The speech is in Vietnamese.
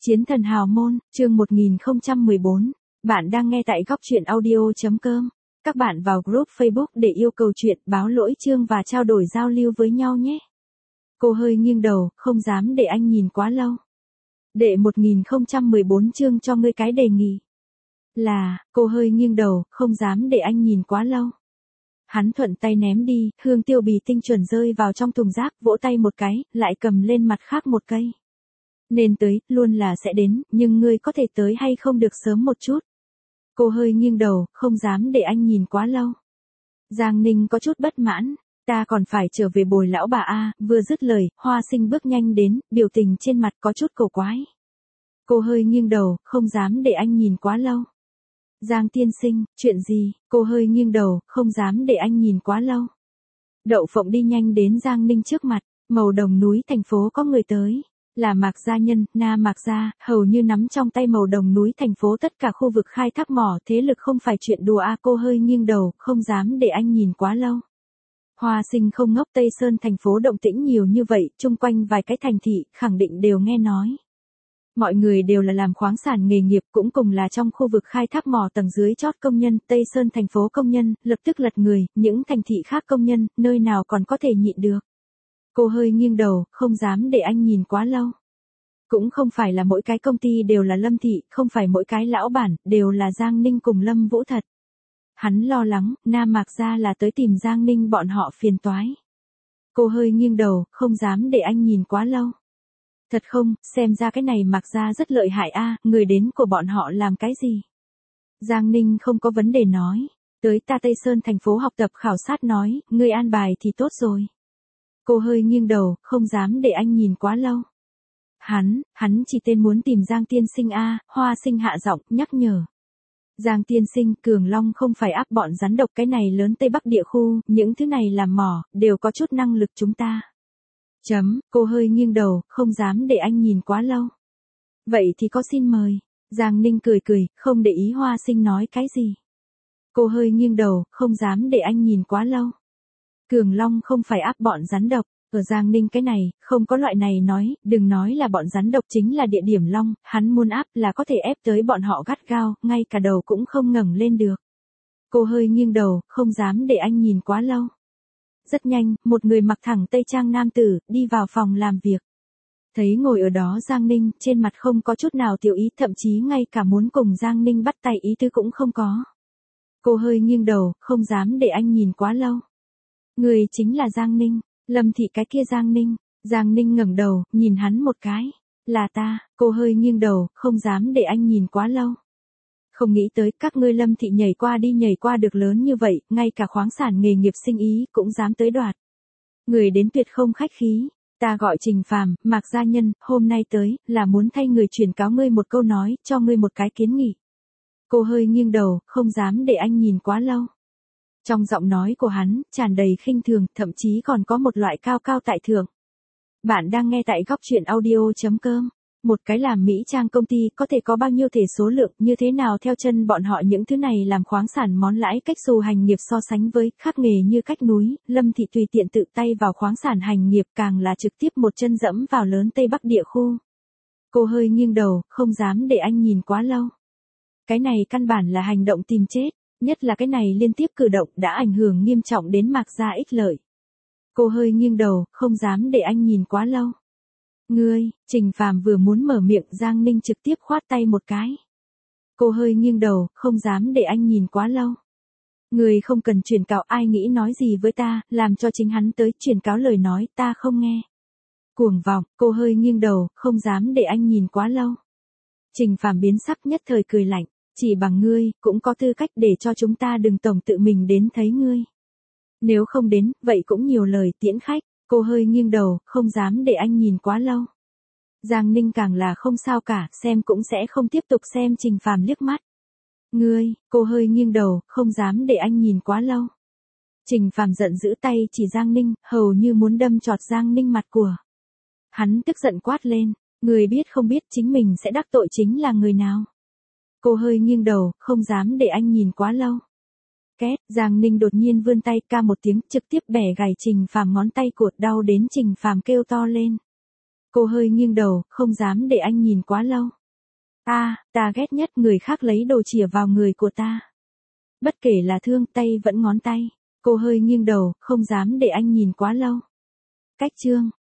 Chiến thần hào môn, chương 1014. Bạn đang nghe tại góc truyện audio.com. Các bạn vào group Facebook để yêu cầu chuyện, báo lỗi chương và trao đổi giao lưu với nhau nhé. Cô hơi nghiêng đầu, không dám để anh nhìn quá lâu. Đệ 1014 chương cho ngươi cái đề nghị. Là, cô hơi nghiêng đầu, không dám để anh nhìn quá lâu. Hắn thuận tay ném đi, hương tiêu bì tinh chuẩn rơi vào trong thùng rác, vỗ tay một cái, lại cầm lên mặt khác một cây. Nên tới, luôn là sẽ đến, nhưng ngươi có thể tới hay không được sớm một chút. Cô hơi nghiêng đầu, không dám để anh nhìn quá lâu. Giang Ninh có chút bất mãn, ta còn phải trở về bồi lão bà a. Vừa dứt lời, Hoa Sinh bước nhanh đến, biểu tình trên mặt có chút cổ quái. Cô hơi nghiêng đầu, không dám để anh nhìn quá lâu. Giang tiên sinh, chuyện gì? Cô hơi nghiêng đầu, không dám để anh nhìn quá lâu. Đậu Phộng đi nhanh đến Giang Ninh trước mặt, màu đồng núi thành phố có người tới. Là Mạc Gia Nhân, Na Mạc Gia, hầu như nắm trong tay màu đồng núi thành phố tất cả khu vực khai thác mỏ, thế lực không phải chuyện đùa a. Cô hơi nghiêng đầu, không dám để anh nhìn quá lâu. Hoa Sinh không ngốc, Tây Sơn thành phố động tĩnh nhiều như vậy, chung quanh vài cái thành thị, khẳng định đều nghe nói. Mọi người đều là làm khoáng sản nghề nghiệp, cũng cùng là trong khu vực khai thác mỏ tầng dưới chót công nhân, Tây Sơn thành phố công nhân, lập tức lật người, những thành thị khác công nhân, nơi nào còn có thể nhịn được. Cô hơi nghiêng đầu, không dám để anh nhìn quá lâu. Cũng không phải là mỗi cái công ty đều là Lâm Thị, không phải mỗi cái lão bản, đều là Giang Ninh cùng Lâm Vũ thật. Hắn lo lắng, Nam Mạc Gia là tới tìm Giang Ninh bọn họ phiền toái. Cô hơi nghiêng đầu, không dám để anh nhìn quá lâu. Thật không, xem ra cái này Mạc Gia rất lợi hại a, người đến của bọn họ làm cái gì? Giang Ninh không có vấn đề nói, tới ta Tây Sơn thành phố học tập khảo sát nói, người an bài thì tốt rồi. Cô hơi nghiêng đầu, không dám để anh nhìn quá lâu. Hắn chỉ tên muốn tìm Giang tiên sinh a. Hoa Sinh hạ giọng, nhắc nhở. Giang tiên sinh, Cường Long không phải áp bọn rắn độc cái này lớn Tây Bắc địa khu, những thứ này làm mỏ, đều có chút năng lực chúng ta. Cô hơi nghiêng đầu, không dám để anh nhìn quá lâu. Vậy thì có xin mời. Giang Ninh cười cười, không để ý Hoa Sinh nói cái gì. Cô hơi nghiêng đầu, không dám để anh nhìn quá lâu. Cường Long không phải áp bọn rắn độc, ở Giang Ninh cái này, không có loại này nói, đừng nói là bọn rắn độc chính là địa điểm Long, hắn muốn áp là có thể ép tới bọn họ gắt gao, ngay cả đầu cũng không ngẩng lên được. Cô hơi nghiêng đầu, không dám để anh nhìn quá lâu. Rất nhanh, một người mặc thẳng tây trang nam tử, đi vào phòng làm việc. Thấy ngồi ở đó Giang Ninh, trên mặt không có chút nào tiểu ý, thậm chí ngay cả muốn cùng Giang Ninh bắt tay ý tứ cũng không có. Cô hơi nghiêng đầu, không dám để anh nhìn quá lâu. Người chính là Giang Ninh, Lâm Thị cái kia Giang Ninh. Giang Ninh ngẩng đầu, nhìn hắn một cái. Là ta. Cô hơi nghiêng đầu, không dám để anh nhìn quá lâu. Không nghĩ tới các ngươi Lâm Thị nhảy qua đi nhảy qua được lớn như vậy, ngay cả khoáng sản nghề nghiệp sinh ý cũng dám tới đoạt. Người đến tuyệt không khách khí. Ta gọi Trình Phàm, Mạc Gia Nhân, hôm nay tới, là muốn thay người truyền cáo ngươi một câu nói, cho ngươi một cái kiến nghị. Cô hơi nghiêng đầu, không dám để anh nhìn quá lâu. Trong giọng nói của hắn, tràn đầy khinh thường, thậm chí còn có một loại cao cao tại thượng. Bạn đang nghe tại góc truyện audio.com. Một cái làm mỹ trang công ty có thể có bao nhiêu thể số lượng, như thế nào theo chân bọn họ những thứ này làm khoáng sản món lãi cách xù hành nghiệp so sánh với khác nghề như cách núi, Lâm Thị tùy tiện tự tay vào khoáng sản hành nghiệp càng là trực tiếp một chân dẫm vào lớn Tây Bắc địa khu. Cô hơi nghiêng đầu, không dám để anh nhìn quá lâu. Cái này căn bản là hành động tìm chết. Nhất là cái này liên tiếp cử động đã ảnh hưởng nghiêm trọng đến Mạc Gia ích lợi. Cô hơi nghiêng đầu, không dám để anh nhìn quá lâu. Ngươi, Trình Phàm vừa muốn mở miệng Giang Ninh trực tiếp khoát tay một cái. Cô hơi nghiêng đầu, không dám để anh nhìn quá lâu. Ngươi không cần truyền cáo ai nghĩ nói gì với ta, làm cho chính hắn tới truyền cáo lời nói ta không nghe. Cuồng vọng, cô hơi nghiêng đầu, không dám để anh nhìn quá lâu. Trình Phàm biến sắc nhất thời cười lạnh. Chỉ bằng ngươi, cũng có tư cách để cho chúng ta đừng tổng tự mình đến thấy ngươi. Nếu không đến, vậy cũng nhiều lời tiễn khách. Cô hơi nghiêng đầu, không dám để anh nhìn quá lâu. Giang Ninh càng là không sao cả, xem cũng sẽ không tiếp tục xem Trình Phàm liếc mắt. Ngươi, cô hơi nghiêng đầu, không dám để anh nhìn quá lâu. Trình Phàm giận giữ tay chỉ Giang Ninh, hầu như muốn đâm chọt Giang Ninh mặt của. Hắn tức giận quát lên, người biết không biết chính mình sẽ đắc tội chính là người nào. Cô hơi nghiêng đầu, không dám để anh nhìn quá lâu. Két, Giang Ninh đột nhiên vươn tay ca một tiếng, trực tiếp bẻ gãy Trình Phàm ngón tay cụt, đau đến Trình Phàm kêu to lên. Cô hơi nghiêng đầu, không dám để anh nhìn quá lâu. Ta ghét nhất người khác lấy đồ chìa vào người của ta. Bất kể là thương tay vẫn ngón tay. Cô hơi nghiêng đầu, không dám để anh nhìn quá lâu. Cách chương